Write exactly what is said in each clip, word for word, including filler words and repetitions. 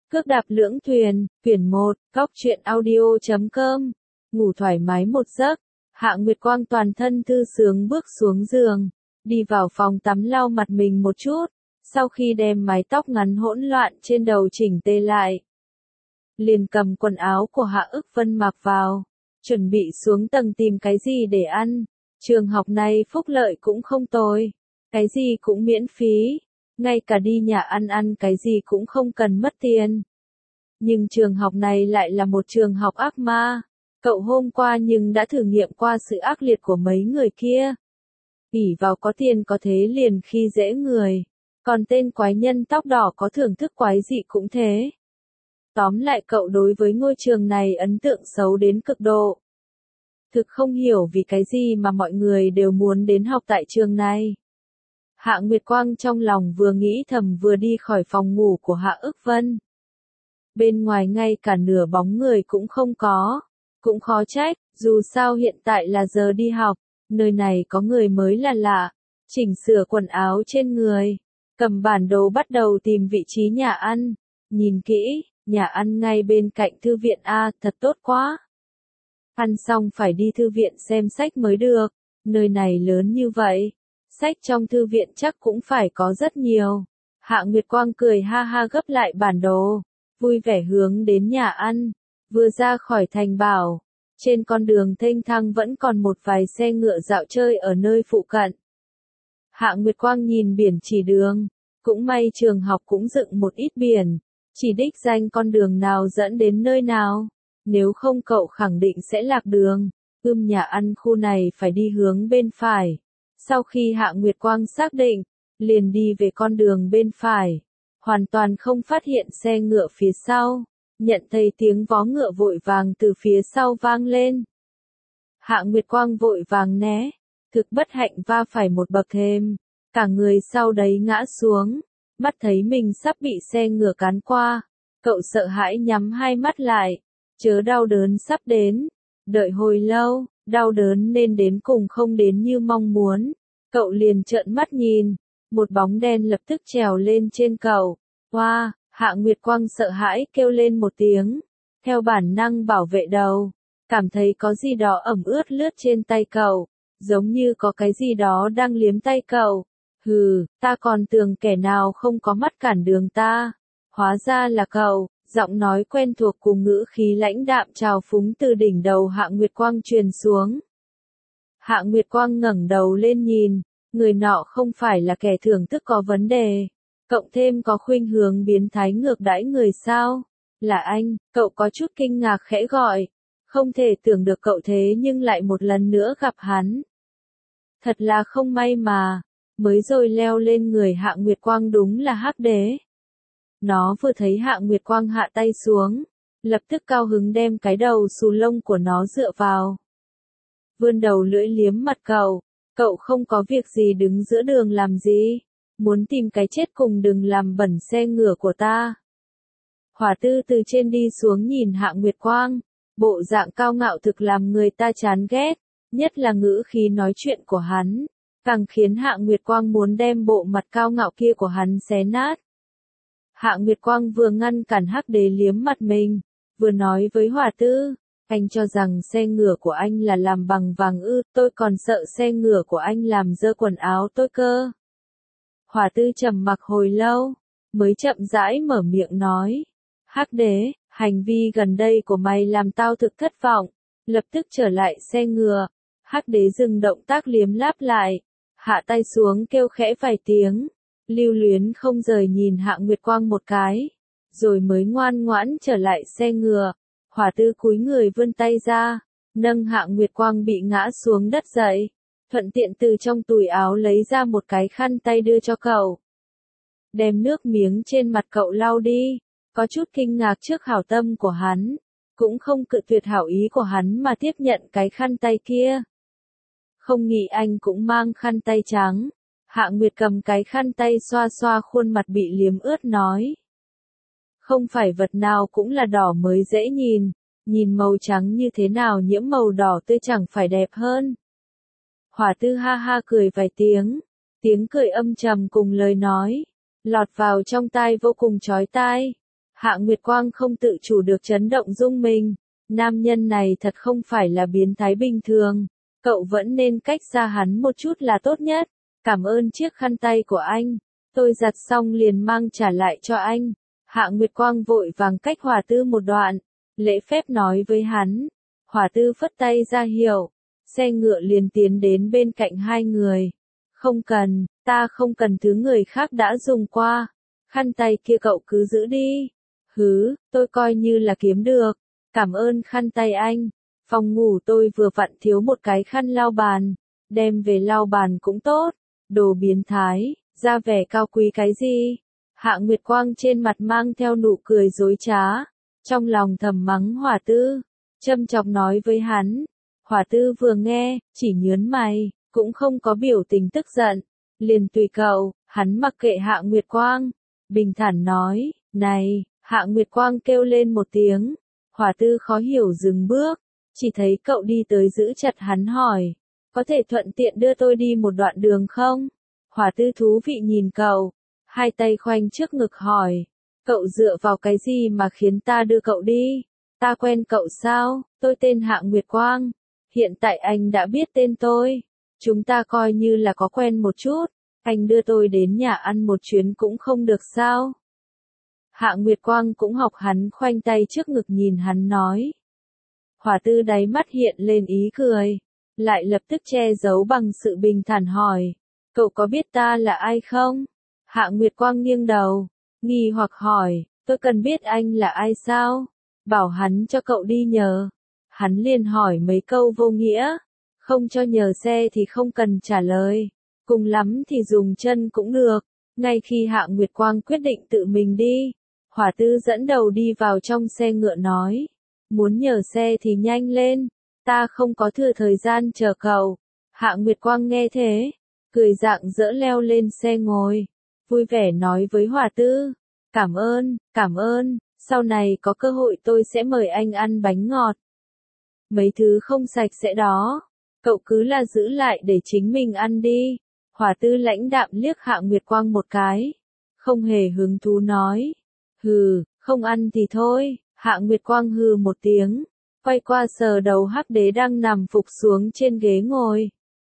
Cước đạp lưỡng thuyền, quyển một, góc truyện audio chấm com. Ngủ thoải mái một giấc, Hạ Nguyệt Quang toàn thân thư sướng bước xuống giường, đi vào phòng tắm lau mặt mình một chút, sau khi đem mái tóc ngắn hỗn loạn trên đầu chỉnh tề lại. Liền cầm quần áo của Hạ Ức Vân mặc vào, chuẩn bị xuống tầng tìm cái gì để ăn. Trường học này phúc lợi cũng không tồi, cái gì cũng miễn phí, ngay cả đi nhà ăn ăn cái gì cũng không cần mất tiền. Nhưng trường học này lại là một trường học ác ma. Cậu hôm qua nhưng đã thử nghiệm qua sự ác liệt của mấy người kia. ỷ vào có tiền có thế liền khi dễ người. Còn tên quái nhân tóc đỏ có thưởng thức quái dị cũng thế. Tóm lại cậu đối với ngôi trường này ấn tượng xấu đến cực độ. Thực không hiểu vì cái gì mà mọi người đều muốn đến học tại trường này. Hạ Nguyệt Quang trong lòng vừa nghĩ thầm vừa đi khỏi phòng ngủ của Hạ Ức Vân. Bên ngoài ngay cả nửa bóng người cũng không có. Cũng khó trách, dù sao hiện tại là giờ đi học, nơi này có người mới là lạ. Chỉnh sửa quần áo trên người, cầm bản đồ bắt đầu tìm vị trí nhà ăn. Nhìn kỹ, nhà ăn ngay bên cạnh thư viện A, thật tốt quá. Ăn xong phải đi thư viện xem sách mới được, nơi này lớn như vậy. Sách trong thư viện chắc cũng phải có rất nhiều. Hạ Nguyệt Quang cười ha ha gấp lại bản đồ, vui vẻ hướng đến nhà ăn. Vừa ra khỏi thành bảo, trên con đường thênh thang vẫn còn một vài xe ngựa dạo chơi ở nơi phụ cận. Hạ Nguyệt Quang nhìn biển chỉ đường, cũng may trường học cũng dựng một ít biển, chỉ đích danh con đường nào dẫn đến nơi nào, nếu không cậu khẳng định sẽ lạc đường. Ưm nhà ăn khu này phải đi hướng bên phải. Sau khi Hạ Nguyệt Quang xác định, liền đi về con đường bên phải, hoàn toàn không phát hiện xe ngựa phía sau, nhận thấy tiếng vó ngựa vội vàng từ phía sau vang lên. Hạ Nguyệt Quang vội vàng né, thực bất hạnh va phải một bậc thềm, cả người sau đấy ngã xuống, mắt thấy mình sắp bị xe ngựa cán qua, cậu sợ hãi nhắm hai mắt lại, chớ đau đớn sắp đến, đợi hồi lâu. Đau đớn nên đến cùng không đến như mong muốn, cậu liền trợn mắt nhìn, một bóng đen lập tức trèo lên trên cậu. Hoa, wow, Hạ Nguyệt Quang sợ hãi kêu lên một tiếng, theo bản năng bảo vệ đầu, cảm thấy có gì đó ẩm ướt lướt trên tay cậu, giống như có cái gì đó đang liếm tay cậu. Hừ, ta còn tưởng kẻ nào không có mắt cản đường ta, hóa ra là cậu. Giọng nói quen thuộc cùng ngữ khí lãnh đạm trào phúng từ đỉnh đầu Hạ Nguyệt Quang truyền xuống. Hạ Nguyệt Quang ngẩng đầu lên nhìn, người nọ không phải là kẻ thưởng thức có vấn đề, cộng thêm có khuynh hướng biến thái ngược đãi người sao? Là anh, cậu có chút kinh ngạc khẽ gọi, không thể tưởng được cậu thế nhưng lại một lần nữa gặp hắn. Thật là không may mà, mới rồi leo lên người Hạ Nguyệt Quang đúng là Hắc Đế. Nó vừa thấy Hạ Nguyệt Quang hạ tay xuống, lập tức cao hứng đem cái đầu xù lông của nó dựa vào. Vươn đầu lưỡi liếm mặt cậu, cậu không có việc gì đứng giữa đường làm gì, muốn tìm cái chết cùng đừng làm bẩn xe ngựa của ta. Hỏa Tư từ trên đi xuống nhìn Hạ Nguyệt Quang, bộ dạng cao ngạo thực làm người ta chán ghét, nhất là ngữ khí nói chuyện của hắn, càng khiến Hạ Nguyệt Quang muốn đem bộ mặt cao ngạo kia của hắn xé nát. Hạ Nguyệt Quang vừa ngăn cản Hắc Đế liếm mặt mình, vừa nói với Hỏa Tư, anh cho rằng xe ngựa của anh là làm bằng vàng ư, tôi còn sợ xe ngựa của anh làm dơ quần áo tôi cơ. Hỏa Tư trầm mặc hồi lâu, mới chậm rãi mở miệng nói, Hắc Đế, hành vi gần đây của mày làm tao thực thất vọng, lập tức trở lại xe ngựa. Hắc Đế dừng động tác liếm láp lại, hạ tay xuống kêu khẽ vài tiếng. Lưu luyến không rời nhìn Hạ Nguyệt Quang một cái, rồi mới ngoan ngoãn trở lại xe ngựa. Hỏa Tư cúi người vươn tay ra, nâng Hạ Nguyệt Quang bị ngã xuống đất dậy, thuận tiện từ trong túi áo lấy ra một cái khăn tay đưa cho cậu. Đem nước miếng trên mặt cậu lau đi, có chút kinh ngạc trước hảo tâm của hắn, cũng không cự tuyệt hảo ý của hắn mà tiếp nhận cái khăn tay kia. Không nghĩ anh cũng mang khăn tay trắng. Hạ Nguyệt cầm cái khăn tay xoa xoa khuôn mặt bị liếm ướt nói. Không phải vật nào cũng là đỏ mới dễ nhìn, nhìn màu trắng như thế nào nhiễm màu đỏ tươi chẳng phải đẹp hơn. Hỏa Tư ha ha cười vài tiếng, tiếng cười âm trầm cùng lời nói, lọt vào trong tai vô cùng chói tai. Hạ Nguyệt Quang không tự chủ được chấn động rung mình. Nam nhân này thật không phải là biến thái bình thường. Cậu vẫn nên cách xa hắn một chút là tốt nhất. Cảm ơn chiếc khăn tay của anh. Tôi giặt xong liền mang trả lại cho anh. Hạ Nguyệt Quang vội vàng cách Hỏa Tư một đoạn. Lễ phép nói với hắn. Hỏa Tư phất tay ra hiệu. Xe ngựa liền tiến đến bên cạnh hai người. Không cần, ta không cần thứ người khác đã dùng qua. Khăn tay kia cậu cứ giữ đi. Hứ, tôi coi như là kiếm được. Cảm ơn khăn tay anh. Phòng ngủ tôi vừa vặn thiếu một cái khăn lau bàn. Đem về lau bàn cũng tốt. Đồ biến thái, ra vẻ cao quý cái gì? Hạ Nguyệt Quang trên mặt mang theo nụ cười dối trá. Trong lòng thầm mắng Hỏa Tư. Châm chọc nói với hắn. Hỏa Tư vừa nghe, chỉ nhớn mày, cũng không có biểu tình tức giận. Liền tùy cậu, hắn mặc kệ Hạ Nguyệt Quang. Bình thản nói, này, Hạ Nguyệt Quang kêu lên một tiếng. Hỏa Tư khó hiểu dừng bước. Chỉ thấy cậu đi tới giữ chặt hắn hỏi. Có thể thuận tiện đưa tôi đi một đoạn đường không? Hỏa Tư thú vị nhìn cậu. Hai tay khoanh trước ngực hỏi. Cậu dựa vào cái gì mà khiến ta đưa cậu đi? Ta quen cậu sao? Tôi tên Hạ Nguyệt Quang. Hiện tại anh đã biết tên tôi. Chúng ta coi như là có quen một chút. Anh đưa tôi đến nhà ăn một chuyến cũng không được sao? Hạ Nguyệt Quang cũng học hắn khoanh tay trước ngực nhìn hắn nói. Hỏa Tư đáy mắt hiện lên ý cười. Lại lập tức che giấu bằng sự bình thản hỏi. Cậu có biết ta là ai không? Hạ Nguyệt Quang nghiêng đầu. Nghi hoặc hỏi. Tôi cần biết anh là ai sao? Bảo hắn cho cậu đi nhờ. Hắn liền hỏi mấy câu vô nghĩa. Không cho nhờ xe thì không cần trả lời. Cùng lắm thì dùng chân cũng được. Ngay khi Hạ Nguyệt Quang quyết định tự mình đi. Hỏa Tư dẫn đầu đi vào trong xe ngựa nói. Muốn nhờ xe thì nhanh lên. Ta không có thừa thời gian chờ cậu. Hạ Nguyệt Quang nghe thế. Cười rạng rỡ leo lên xe ngồi. Vui vẻ nói với Hỏa Tư. Cảm ơn, cảm ơn. Sau này có cơ hội tôi sẽ mời anh ăn bánh ngọt. Mấy thứ không sạch sẽ đó. Cậu cứ là giữ lại để chính mình ăn đi. Hỏa Tư lãnh đạm liếc Hạ Nguyệt Quang một cái. Không hề hứng thú nói. Hừ, không ăn thì thôi. Hạ Nguyệt Quang hừ một tiếng. Quay qua sờ đầu Hắc Đế đang nằm phục xuống trên ghế ngồi.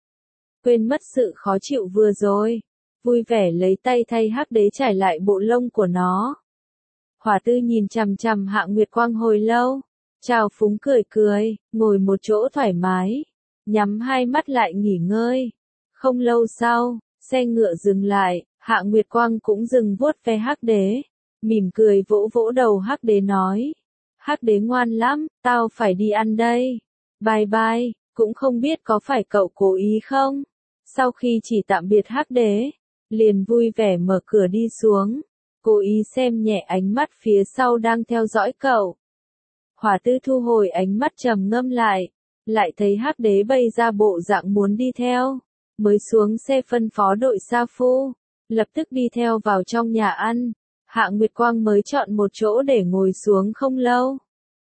Quên mất sự khó chịu vừa rồi. Vui vẻ lấy tay thay Hắc Đế trải lại bộ lông của nó. Hỏa Tư nhìn chằm chằm Hạ Nguyệt Quang hồi lâu. Chào phúng cười cười, ngồi một chỗ thoải mái. Nhắm hai mắt lại nghỉ ngơi. Không lâu sau, xe ngựa dừng lại, Hạ Nguyệt Quang cũng dừng vuốt ve Hắc Đế. Mỉm cười vỗ vỗ đầu Hắc Đế nói. Hắc Đế ngoan lắm, tao phải đi ăn đây. Bye bye, cũng không biết có phải cậu cố ý không? Sau khi chỉ tạm biệt Hắc Đế, liền vui vẻ mở cửa đi xuống. Cố ý xem nhẹ ánh mắt phía sau đang theo dõi cậu. Hỏa Tư thu hồi ánh mắt trầm ngâm lại. Lại thấy Hắc Đế bày ra bộ dạng muốn đi theo. Mới xuống xe phân phó đội sa phu. Lập tức đi theo vào trong nhà ăn. Hạ Nguyệt Quang mới chọn một chỗ để ngồi xuống không lâu.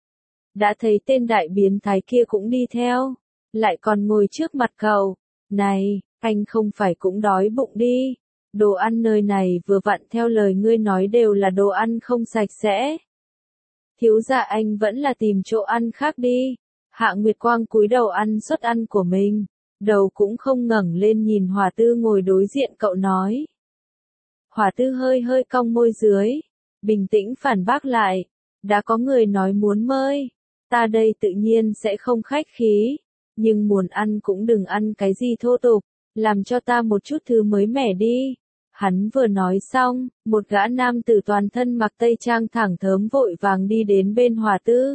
Đã thấy tên đại biến thái kia cũng đi theo. Lại còn ngồi trước mặt cậu. Này, anh không phải cũng đói bụng đi. Đồ ăn nơi này vừa vặn theo lời ngươi nói đều là đồ ăn không sạch sẽ. Thiếu gia anh vẫn là tìm chỗ ăn khác đi. Hạ Nguyệt Quang cúi đầu ăn suất ăn của mình. Đầu cũng không ngẩng lên nhìn Hỏa Tư ngồi đối diện cậu nói. Hỏa Tư hơi hơi cong môi dưới. Bình tĩnh phản bác lại. Đã có người nói muốn mời. Ta đây tự nhiên sẽ không khách khí. Nhưng muốn ăn cũng đừng ăn cái gì thô tục. Làm cho ta một chút thứ mới mẻ đi. Hắn vừa nói xong, một gã nam tử toàn thân mặc tây trang thẳng thớm vội vàng đi đến bên Hỏa Tư.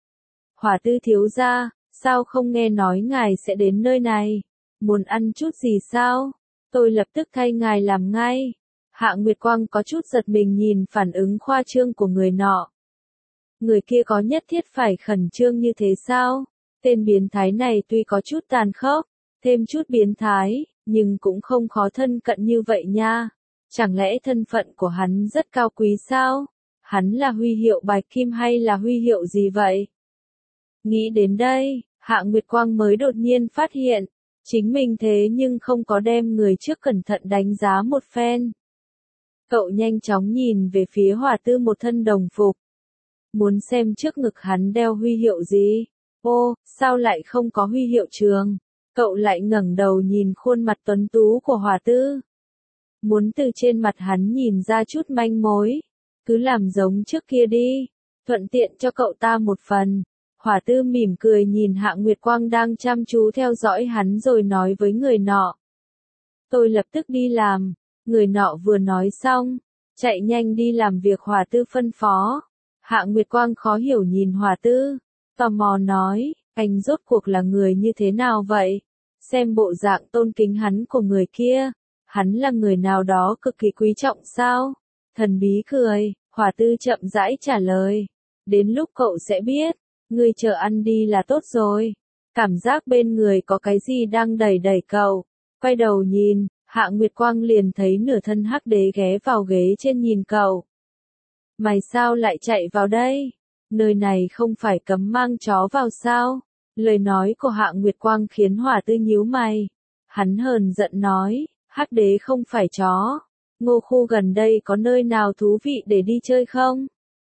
Hỏa Tư thiếu gia, sao không nghe nói ngài sẽ đến nơi này? Muốn ăn chút gì sao? Tôi lập tức thay ngài làm ngay. Hạ Nguyệt Quang có chút giật mình nhìn phản ứng khoa trương của người nọ. Người kia có nhất thiết phải khẩn trương như thế sao? Tên biến thái này tuy có chút tàn khốc, thêm chút biến thái, nhưng cũng không khó thân cận như vậy nha. Chẳng lẽ thân phận của hắn rất cao quý sao? Hắn là huy hiệu bạch kim hay là huy hiệu gì vậy? Nghĩ đến đây, Hạ Nguyệt Quang mới đột nhiên phát hiện, chính mình thế nhưng không có đem người trước cẩn thận đánh giá một phen. Cậu nhanh chóng nhìn về phía Hỏa Tư một thân đồng phục. Muốn xem trước ngực hắn đeo huy hiệu gì? Ô, sao lại không có huy hiệu trường? Cậu lại ngẩng đầu nhìn khuôn mặt tuấn tú của Hỏa Tư. Muốn từ trên mặt hắn nhìn ra chút manh mối. Cứ làm giống trước kia đi. Thuận tiện cho cậu ta một phần. Hỏa Tư mỉm cười nhìn Hạ Nguyệt Quang đang chăm chú theo dõi hắn rồi nói với người nọ. Tôi lập tức đi làm. Người nọ vừa nói xong, chạy nhanh đi làm việc Hỏa Tư phân phó. Hạ Nguyệt Quang khó hiểu nhìn Hỏa Tư, tò mò nói, anh rốt cuộc là người như thế nào vậy? Xem bộ dạng tôn kính hắn của người kia, hắn là người nào đó cực kỳ quý trọng sao? Thần bí cười, Hỏa Tư chậm rãi trả lời. Đến lúc cậu sẽ biết, ngươi chờ ăn đi là tốt rồi. Cảm giác bên người có cái gì đang đẩy đẩy cậu. Quay đầu nhìn, Hạ Nguyệt Quang liền thấy nửa thân hắc đế ghé vào ghế trên nhìn cậu. Mày sao lại chạy vào đây? Nơi này không phải cấm mang chó vào sao? Lời nói của Hạ Nguyệt Quang khiến Hỏa Tư nhíu mày. Hắn hờn giận nói, hắc đế không phải chó. Ngô khu gần đây có nơi nào thú vị để đi chơi không?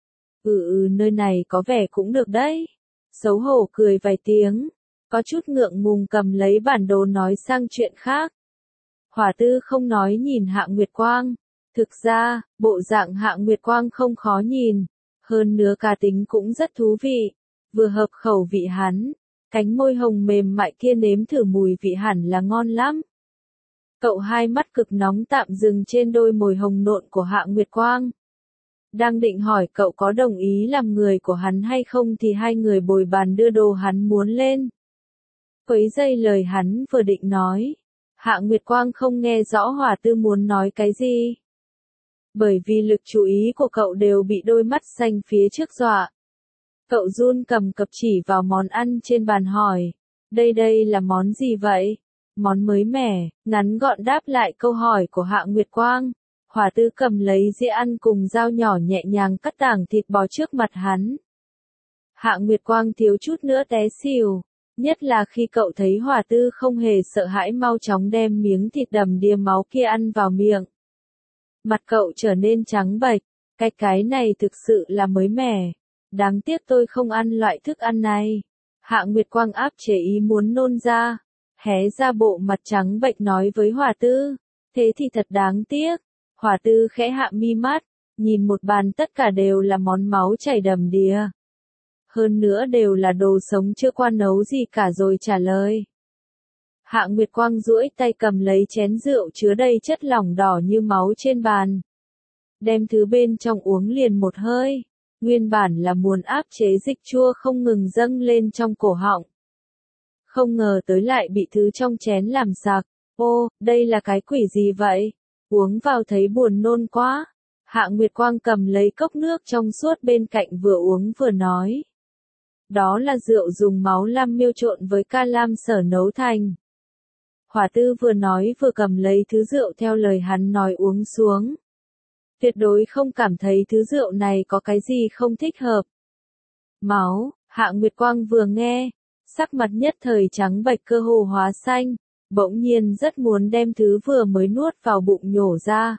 Ừ ừ nơi này có vẻ cũng được đấy. Xấu hổ cười vài tiếng. Có chút ngượng ngùng cầm lấy bản đồ nói sang chuyện khác. Hỏa Tư không nói nhìn Hạ Nguyệt Quang. Thực ra, bộ dạng Hạ Nguyệt Quang không khó nhìn. Hơn nữa cá tính cũng rất thú vị. Vừa hợp khẩu vị hắn. Cánh môi hồng mềm mại kia nếm thử mùi vị hẳn là ngon lắm. Cậu hai mắt cực nóng tạm dừng trên đôi môi hồng nộn của Hạ Nguyệt Quang. Đang định hỏi cậu có đồng ý làm người của hắn hay không thì hai người bồi bàn đưa đồ hắn muốn lên. Quấy dây lời hắn vừa định nói. Hạ Nguyệt Quang không nghe rõ Hỏa Tư muốn nói cái gì. Bởi vì lực chú ý của cậu đều bị đôi mắt xanh phía trước dọa. Cậu run cầm cập chỉ vào món ăn trên bàn hỏi. Đây đây là món gì vậy? Món mới mẻ, ngắn gọn đáp lại câu hỏi của Hạ Nguyệt Quang. Hỏa Tư cầm lấy dĩa ăn cùng dao nhỏ nhẹ nhàng cắt tảng thịt bò trước mặt hắn. Hạ Nguyệt Quang thiếu chút nữa té xỉu. Nhất là khi cậu thấy Hỏa Tư không hề sợ hãi mau chóng đem miếng thịt đầm đìa máu kia ăn vào miệng. Mặt cậu trở nên trắng bệch, cái cái này thực sự là mới mẻ. Đáng tiếc tôi không ăn loại thức ăn này. Hạ Nguyệt Quang áp chế ý muốn nôn ra. Hé ra bộ mặt trắng bệch nói với Hỏa Tư. Thế thì thật đáng tiếc. Hỏa Tư khẽ hạ mi mắt, nhìn một bàn tất cả đều là món máu chảy đầm đìa. Hơn nữa đều là đồ sống chưa qua nấu gì cả rồi trả lời. Hạ Nguyệt Quang duỗi tay cầm lấy chén rượu chứa đầy chất lỏng đỏ như máu trên bàn. Đem thứ bên trong uống liền một hơi. Nguyên bản là muốn áp chế dịch chua không ngừng dâng lên trong cổ họng. Không ngờ tới lại bị thứ trong chén làm sặc. Ô, đây là cái quỷ gì vậy? Uống vào thấy buồn nôn quá. Hạ Nguyệt Quang cầm lấy cốc nước trong suốt bên cạnh vừa uống vừa nói. Đó là rượu dùng máu lam miêu trộn với ca lam sở nấu thành. Hỏa Tư vừa nói vừa cầm lấy thứ rượu theo lời hắn nói uống xuống. Tuyệt đối không cảm thấy thứ rượu này có cái gì không thích hợp. Máu, Hạ Nguyệt Quang vừa nghe, sắc mặt nhất thời trắng bệch cơ hồ hóa xanh, bỗng nhiên rất muốn đem thứ vừa mới nuốt vào bụng nhổ ra.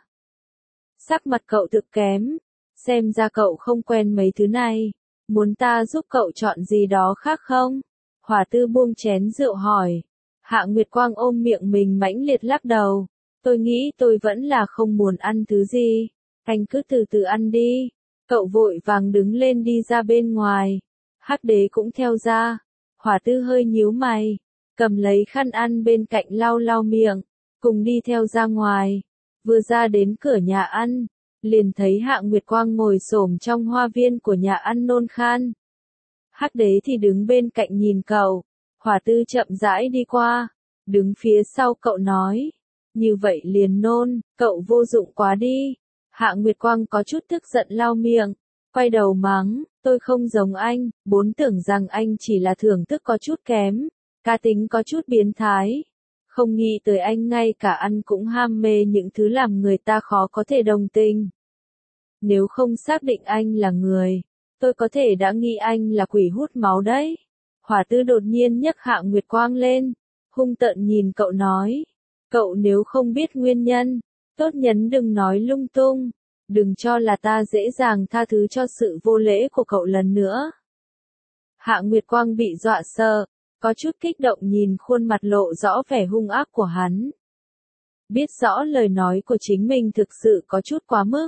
Sắc mặt cậu thực kém, xem ra cậu không quen mấy thứ này, muốn ta giúp cậu chọn gì đó khác không? Hỏa Tư buông chén rượu hỏi. Hạ Nguyệt Quang ôm miệng mình mãnh liệt lắc đầu. Tôi nghĩ tôi vẫn là không muốn ăn thứ gì. Anh cứ từ từ ăn đi. Cậu vội vàng đứng lên đi ra bên ngoài. Hắc đế cũng theo ra. Hỏa Tư hơi nhíu mày. Cầm lấy khăn ăn bên cạnh lau lau miệng. Cùng đi theo ra ngoài. Vừa ra đến cửa nhà ăn. Liền thấy Hạ Nguyệt Quang ngồi xổm trong hoa viên của nhà ăn nôn khan. Hắc đế thì đứng bên cạnh nhìn cậu. Hỏa Tư chậm rãi đi qua. Đứng phía sau cậu nói. Như vậy liền nôn, cậu vô dụng quá đi. Hạ Nguyệt Quang có chút tức giận lau miệng. Quay đầu mắng, tôi không giống anh, vốn tưởng rằng anh chỉ là thưởng thức có chút kém. Cá tính có chút biến thái. Không nghĩ tới anh ngay cả ăn cũng ham mê những thứ làm người ta khó có thể đồng tình. Nếu không xác định anh là người, tôi có thể đã nghĩ anh là quỷ hút máu đấy. Hỏa Tư đột nhiên nhấc Hạ Nguyệt Quang lên, hung tợn nhìn cậu nói. Cậu nếu không biết nguyên nhân, Tốt nhấn đừng nói lung tung, đừng cho là ta dễ dàng tha thứ cho sự vô lễ của cậu lần nữa. Hạ Nguyệt Quang bị dọa sợ, có chút kích động nhìn khuôn mặt lộ rõ vẻ hung ác của hắn. Biết rõ lời nói của chính mình thực sự có chút quá mức.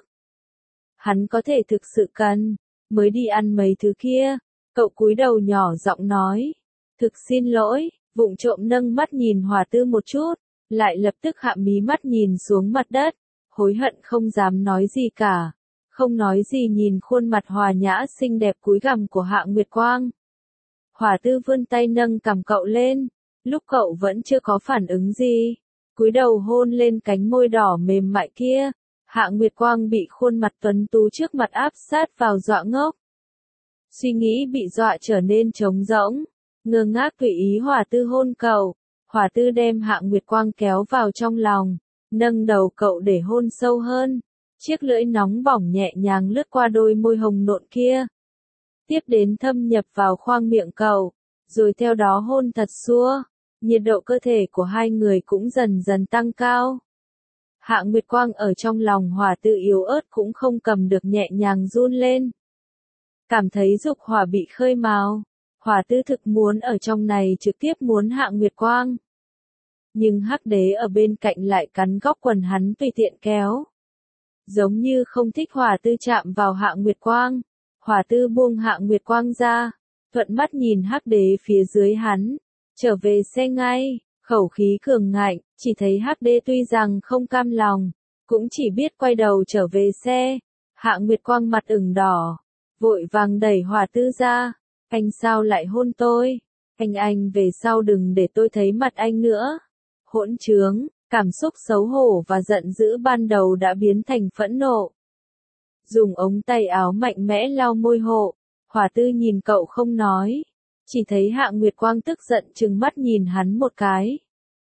Hắn có thể thực sự cần, mới đi ăn mấy thứ kia, cậu cúi đầu nhỏ giọng nói. Thực xin lỗi, vụng trộm nâng mắt nhìn Hòa Tư một chút, lại lập tức hạ mí mắt nhìn xuống mặt đất, hối hận không dám nói gì cả. Không nói gì nhìn khuôn mặt hòa nhã xinh đẹp cúi gằm của Hạ Nguyệt Quang. Hòa Tư vươn tay nâng cằm cậu lên, lúc cậu vẫn chưa có phản ứng gì, cúi đầu hôn lên cánh môi đỏ mềm mại kia. Hạ Nguyệt Quang bị khuôn mặt tuấn tú trước mặt áp sát vào dọa ngốc. Suy nghĩ bị dọa trở nên trống rỗng, ngơ ngác tùy ý Hòa Tư hôn cậu. Hòa Tư đem Hạ Nguyệt Quang kéo vào trong lòng, nâng đầu cậu để hôn sâu hơn. Chiếc lưỡi nóng bỏng nhẹ nhàng lướt qua đôi môi hồng nộn kia. Tiếp đến thâm nhập vào khoang miệng cậu, rồi theo đó hôn thật xua. Nhiệt độ cơ thể của hai người cũng dần dần tăng cao. Hạ Nguyệt Quang ở trong lòng Hòa Tư yếu ớt cũng không cầm được nhẹ nhàng run lên. Cảm thấy dục hỏa bị khơi mào, Hòa Tư thực muốn ở trong này trực tiếp muốn Hạ Nguyệt Quang. Nhưng Hắc Đế ở bên cạnh lại cắn góc quần hắn tùy tiện kéo. Giống như không thích Hòa Tư chạm vào Hạ Nguyệt Quang. Hòa Tư buông Hạ Nguyệt Quang ra, thuận mắt nhìn Hắc Đế phía dưới hắn, trở về xe ngay, khẩu khí cường ngạnh, chỉ thấy Hắc Đế tuy rằng không cam lòng, cũng chỉ biết quay đầu trở về xe. Hạ Nguyệt Quang mặt ửng đỏ, vội vàng đẩy Hòa Tư ra. Anh sao lại hôn tôi? Anh anh về sau đừng để tôi thấy mặt anh nữa. Hỗn trướng, cảm xúc xấu hổ và giận dữ ban đầu đã biến thành phẫn nộ. Dùng ống tay áo mạnh mẽ lau môi hộ, Hòa Tư nhìn cậu không nói. Chỉ thấy Hạ Nguyệt Quang tức giận trừng mắt nhìn hắn một cái.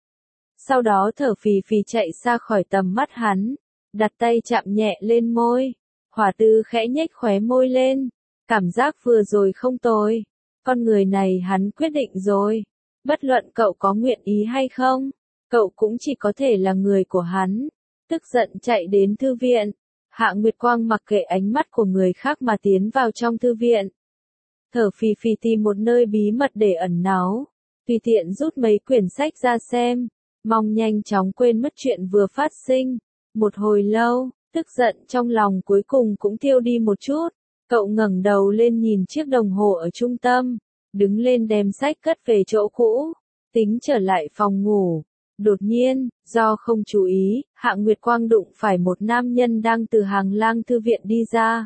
Sau đó thở phì phì chạy xa khỏi tầm mắt hắn, đặt tay chạm nhẹ lên môi. Hòa Tư khẽ nhếch khóe môi lên, cảm giác vừa rồi không tồi. Con người này hắn quyết định rồi. Bất luận cậu có nguyện ý hay không, cậu cũng chỉ có thể là người của hắn. Tức giận chạy đến thư viện. Hạ Nguyệt Quang mặc kệ ánh mắt của người khác mà tiến vào trong thư viện. Thở phì phì tìm một nơi bí mật để ẩn náu. Tùy tiện rút mấy quyển sách ra xem. Mong nhanh chóng quên mất chuyện vừa phát sinh. Một hồi lâu, tức giận trong lòng cuối cùng cũng tiêu đi một chút. Cậu ngẩng đầu lên nhìn chiếc đồng hồ ở trung tâm. Đứng lên đem sách cất về chỗ cũ. Tính trở lại phòng ngủ. Đột nhiên, do không chú ý, Hạ Nguyệt Quang đụng phải một nam nhân đang từ hàng lang thư viện đi ra.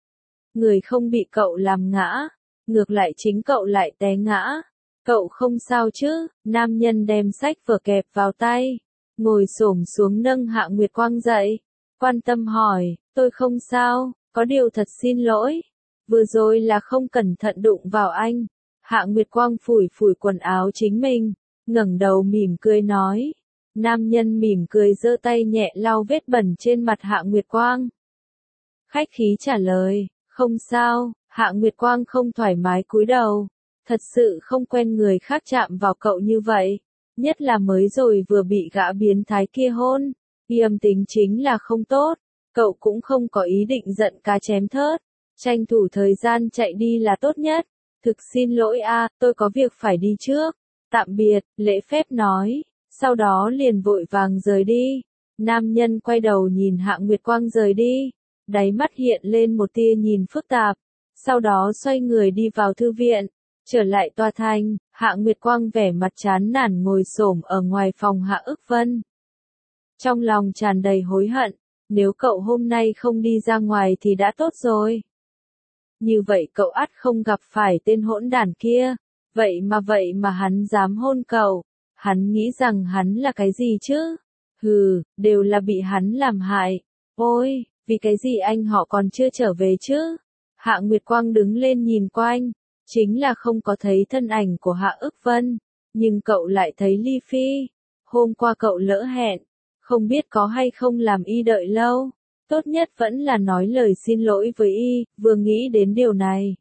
Người không bị cậu làm ngã, ngược lại chính cậu lại té ngã. Cậu không sao chứ? Nam nhân đem sách vở kẹp vào tay, ngồi xổm xuống nâng Hạ Nguyệt Quang dậy, quan tâm hỏi, tôi không sao, có điều thật xin lỗi, vừa rồi là không cẩn thận đụng vào anh. Hạ Nguyệt Quang phủi phủi quần áo chính mình, ngẩng đầu mỉm cười nói. Nam nhân mỉm cười giơ tay nhẹ lau vết bẩn trên mặt Hạ Nguyệt Quang. Khách khí trả lời, không sao. Hạ Nguyệt Quang không thoải mái cúi đầu. Thật sự không quen người khác chạm vào cậu như vậy. Nhất là mới rồi vừa bị gã biến thái kia hôn. Yêm tính chính là không tốt. Cậu cũng không có ý định giận cá chém thớt. Tranh thủ thời gian chạy đi là tốt nhất. Thực xin lỗi a, tôi có việc phải đi trước. Tạm biệt, lễ phép nói. Sau đó liền vội vàng rời đi. Nam nhân quay đầu nhìn Hạ Nguyệt Quang rời đi. Đáy mắt hiện lên một tia nhìn phức tạp. Sau đó xoay người đi vào thư viện. Trở lại tòa thành, Hạ Nguyệt Quang vẻ mặt chán nản ngồi xổm ở ngoài phòng Hạ Ức Vân. Trong lòng tràn đầy hối hận. Nếu cậu hôm nay không đi ra ngoài thì đã tốt rồi. Như vậy cậu ắt không gặp phải tên hỗn đản kia. Vậy mà vậy mà hắn dám hôn cậu. Hắn nghĩ rằng hắn là cái gì chứ? Hừ, đều là bị hắn làm hại. Ôi, vì cái gì anh họ còn chưa trở về chứ? Hạ Nguyệt Quang đứng lên nhìn quanh. Chính là không có thấy thân ảnh của Hạ Ức Vân. Nhưng cậu lại thấy Ly Phi. Hôm qua cậu lỡ hẹn. Không biết có hay không làm y đợi lâu. Tốt nhất vẫn là nói lời xin lỗi với y, vừa nghĩ đến điều này.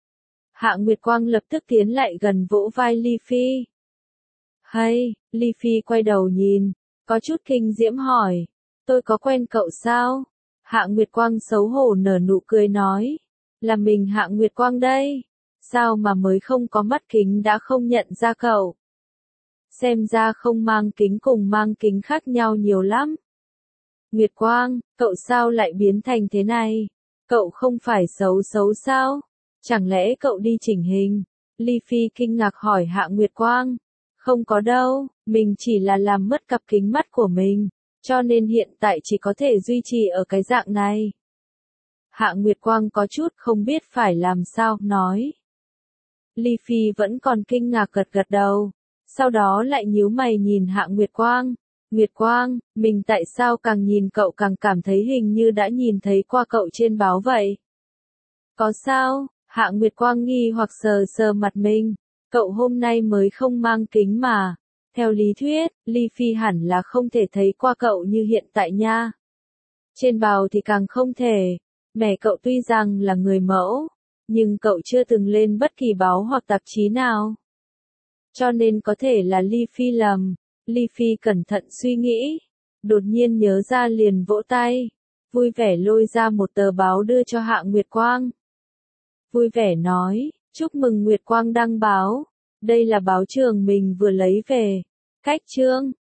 Hạ Nguyệt Quang lập tức tiến lại gần vỗ vai Ly Phi. Hay, Ly Phi quay đầu nhìn, có chút kinh diễm hỏi. Tôi có quen cậu sao? Hạ Nguyệt Quang xấu hổ nở nụ cười nói. Là mình Hạ Nguyệt Quang đây. Sao mà mới không có mắt kính đã không nhận ra cậu? Xem ra không mang kính cùng mang kính khác nhau nhiều lắm. Nguyệt Quang, cậu sao lại biến thành thế này? Cậu không phải xấu xấu sao? Chẳng lẽ cậu đi chỉnh hình? Ly Phi kinh ngạc hỏi Hạ Nguyệt Quang. Không có đâu, mình chỉ là làm mất cặp kính mắt của mình, cho nên hiện tại chỉ có thể duy trì ở cái dạng này. Hạ Nguyệt Quang có chút không biết phải làm sao, nói. Ly Phi vẫn còn kinh ngạc gật gật đầu, sau đó lại nhíu mày nhìn Hạ Nguyệt Quang. Nguyệt Quang, mình tại sao càng nhìn cậu càng cảm thấy hình như đã nhìn thấy qua cậu trên báo vậy? Có sao? Hạ Nguyệt Quang nghi hoặc sờ sờ mặt mình. Cậu hôm nay mới không mang kính mà. Theo lý thuyết, Ly Phi hẳn là không thể thấy qua cậu như hiện tại nha. Trên báo thì càng không thể. Mẹ cậu tuy rằng là người mẫu, nhưng cậu chưa từng lên bất kỳ báo hoặc tạp chí nào. Cho nên có thể là Ly Phi lầm. Ly Phi cẩn thận suy nghĩ, đột nhiên nhớ ra liền vỗ tay, vui vẻ lôi ra một tờ báo đưa cho Hạ Nguyệt Quang. Vui vẻ nói, chúc mừng Nguyệt Quang đăng báo, đây là báo trường mình vừa lấy về. Cách chương